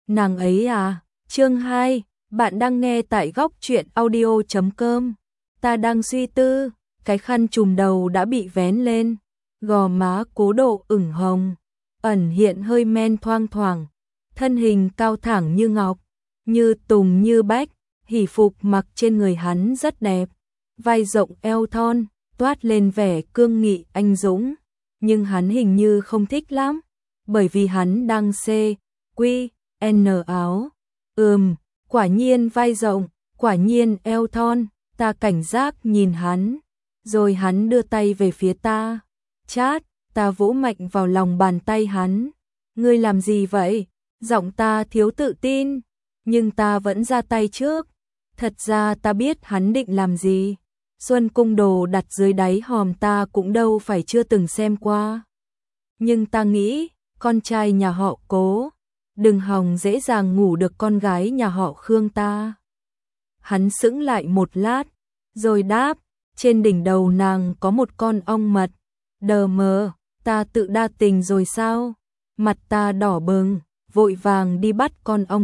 Nàng ấy à? Chương 2, bạn đang nghe tại góc truyện audio.com. Ta đang suy tư, cái khăn trùm đầu đã bị vén lên, gò má Cố Độ ửng hồng, ẩn hiện hơi men thoang thoảng, thân hình cao thẳng như ngọc, như tùng như bách, hỷ phục mặc trên người hắn rất đẹp, vai rộng eo thon, toát lên vẻ cương nghị anh dũng, nhưng hắn hình như không thích lắm, bởi vì hắn đang N áo. Quả nhiên vai rộng, quả nhiên eo thon, ta cảnh giác nhìn hắn, rồi hắn đưa tay về phía ta. Chát, ta vỗ mạnh vào lòng bàn tay hắn. Ngươi làm gì vậy? Giọng ta thiếu tự tin, nhưng ta vẫn ra tay trước. Thật ra ta biết hắn định làm gì. Xuân cung đồ đặt dưới đáy hòm ta cũng đâu phải chưa từng xem qua. Nhưng ta nghĩ, con trai nhà họ Cố, đừng hòng dễ dàng ngủ được con gái nhà họ Khương ta. Hắn sững lại một lát, rồi đáp, trên đỉnh đầu nàng có một con ong mật. Đờ mờ, ta tự đa tình rồi sao? Mặt ta đỏ bừng, vội vàng đi bắt con ong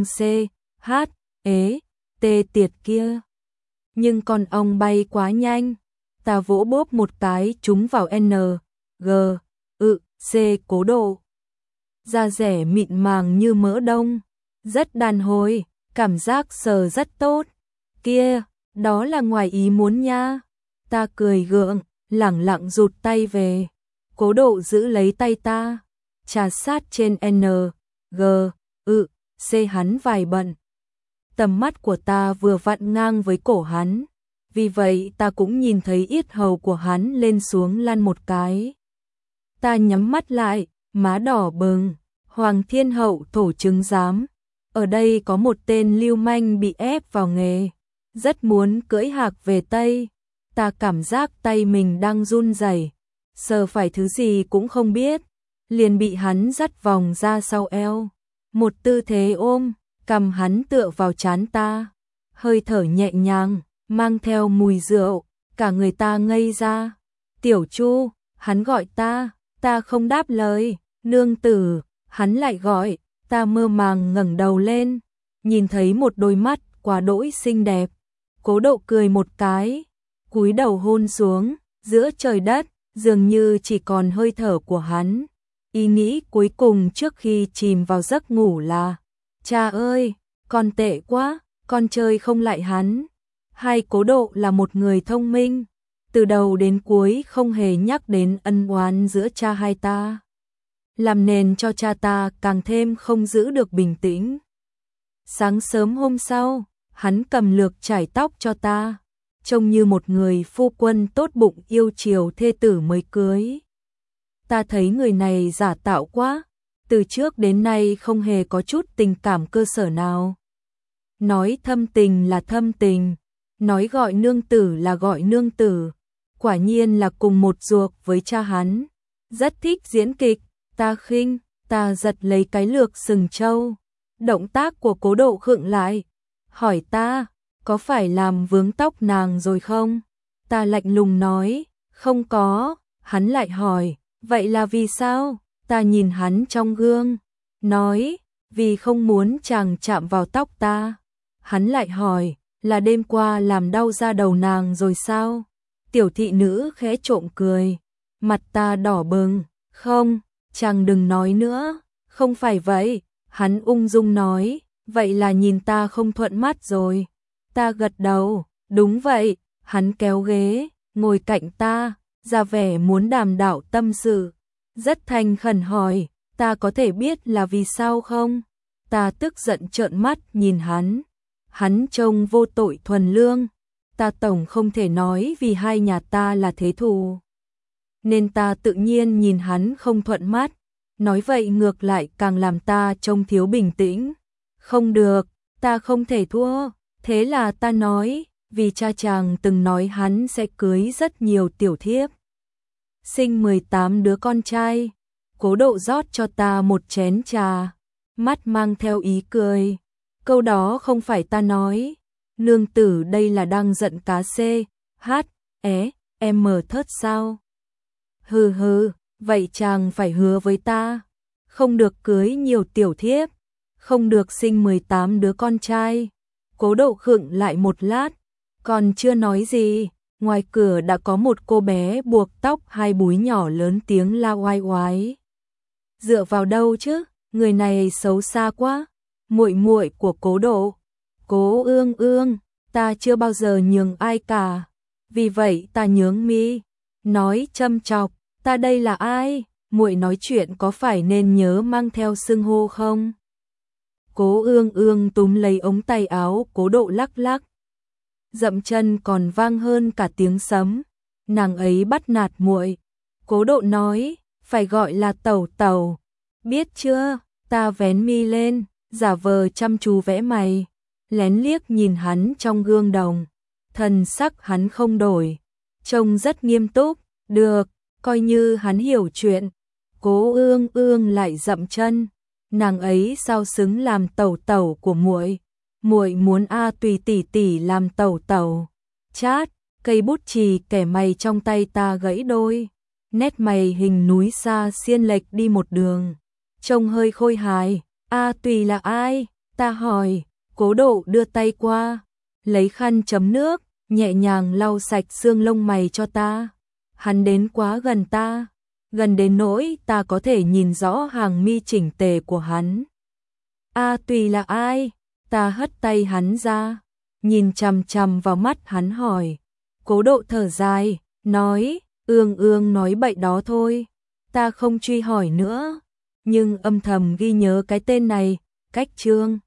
tiệt kia. Nhưng con ong bay quá nhanh, ta vỗ bốp một cái trúng vào Cố Độ. Da rẻ mịn màng như mỡ đông, rất đàn hồi, cảm giác sờ rất tốt. Kia, đó là ngoài ý muốn nha. Ta cười gượng, lẳng lặng rụt tay về. Cố Độ giữ lấy tay ta, trà sát trên hắn vài bận. Tầm mắt của ta vừa vặn ngang với cổ hắn, vì vậy ta cũng nhìn thấy yết hầu của hắn lên xuống lăn một cái. Ta nhắm mắt lại, má đỏ bừng. Hoàng Thiên Hậu thổ chứng giám. Ở đây có một tên lưu manh bị ép vào nghề, rất muốn cưỡi hạc về Tây. Ta cảm giác tay mình đang run rẩy, sờ phải thứ gì cũng không biết, liền bị hắn dắt vòng ra sau eo. Một tư thế ôm, cầm hắn tựa vào trán ta, hơi thở nhẹ nhàng, mang theo mùi rượu, cả người ta ngây ra. Tiểu Chu, hắn gọi ta không đáp lời. Nương tử, hắn lại gọi, ta mơ màng ngẩng đầu lên, nhìn thấy một đôi mắt quá đỗi xinh đẹp. Cố Độ cười một cái, cúi đầu hôn xuống, giữa trời đất, dường như chỉ còn hơi thở của hắn. Ý nghĩ cuối cùng trước khi chìm vào giấc ngủ là, cha ơi, con tệ quá, con chơi không lại hắn. Hay Cố Độ là một người thông minh, từ đầu đến cuối không hề nhắc đến ân oán giữa cha hai ta, làm nền cho cha ta càng thêm không giữ được bình tĩnh. Sáng sớm hôm sau, hắn cầm lược chải tóc cho ta, trông như một người phu quân tốt bụng yêu chiều thê tử mới cưới. Ta thấy người này giả tạo quá, từ trước đến nay không hề có chút tình cảm cơ sở nào. Nói thâm tình là thâm tình, nói gọi nương tử là gọi nương tử, quả nhiên là cùng một ruột với cha hắn. Rất thích diễn kịch. Ta giật lấy cái lược sừng trâu. Động tác của Cố Độ khựng lại, hỏi ta, có phải làm vướng tóc nàng rồi không? Ta lạnh lùng nói, không có. Hắn lại hỏi, vậy là vì sao? Ta nhìn hắn trong gương, nói, vì không muốn chàng chạm vào tóc ta. Hắn lại hỏi, là đêm qua làm đau da đầu nàng rồi sao? Tiểu thị nữ khẽ trộm cười, mặt ta đỏ bừng, không. Chàng đừng nói nữa, không phải vậy. Hắn ung dung nói, vậy là nhìn ta không thuận mắt rồi. Ta gật đầu, đúng vậy. Hắn kéo ghế, ngồi cạnh ta, ra vẻ muốn đàm đạo tâm sự. Rất thành khẩn hỏi, ta có thể biết là vì sao không? Ta tức giận trợn mắt nhìn hắn. Hắn trông vô tội thuần lương. Ta tổng không thể nói vì hai nhà ta là thế thù, nên ta tự nhiên nhìn hắn không thuận mắt. Nói vậy ngược lại càng làm ta trông thiếu bình tĩnh. Không được, ta không thể thua. Thế là ta nói, vì cha chàng từng nói hắn sẽ cưới rất nhiều tiểu thiếp, sinh 18 đứa con trai. Cố Độ rót cho ta một chén trà, mắt mang theo ý cười. Câu đó không phải ta nói. Nương tử đây là đang giận cá thớt sao? Hừ, vậy chàng phải hứa với ta, không được cưới nhiều tiểu thiếp. không được sinh 18 đứa con trai. Cố Độ khựng lại một lát, còn chưa nói gì, ngoài cửa đã có một cô bé buộc tóc hai búi nhỏ lớn tiếng la oai oái. Dựa vào đâu chứ, người này xấu xa quá. Muội muội của Cố Độ. Cố Ương Ương, ta chưa bao giờ nhường ai cả, vì vậy ta nhướng mi, nói châm chọc, ta đây là ai? Muội nói chuyện có phải nên nhớ mang theo xưng hô không? Cố Ương Ương túm lấy ống tay áo Cố Độ lắc lắc. Dậm chân còn vang hơn cả tiếng sấm. Nàng ấy bắt nạt muội. Cố Độ nói, phải gọi là tẩu tẩu. Biết chưa? Ta vén mi lên, giả vờ chăm chú vẽ mày, lén liếc nhìn hắn trong gương đồng. Thần sắc hắn không đổi, trông rất nghiêm túc. Được, coi như hắn hiểu chuyện. Cố Ương Ương lại dậm chân. Nàng ấy sao xứng làm tẩu tẩu của muội? Muội muốn A Tùy tỷ tỷ làm tẩu tẩu. Chát, cây bút chì kẻ mày trong tay ta gãy đôi. Nét mày hình núi xa xiên lệch đi một đường, trông hơi khôi hài. A Tùy là ai? Ta hỏi. Cố Độ đưa tay qua, lấy khăn chấm nước, nhẹ nhàng lau sạch xương lông mày cho ta. Hắn đến quá gần ta, gần đến nỗi ta có thể nhìn rõ hàng mi chỉnh tề của hắn. A Tùy là ai? Ta hất tay hắn ra, nhìn chằm chằm vào mắt hắn hỏi. Cố Độ thở dài, nói, Ương Ương nói bậy đó thôi. Ta không truy hỏi nữa, nhưng âm thầm ghi nhớ cái tên này. Cách chương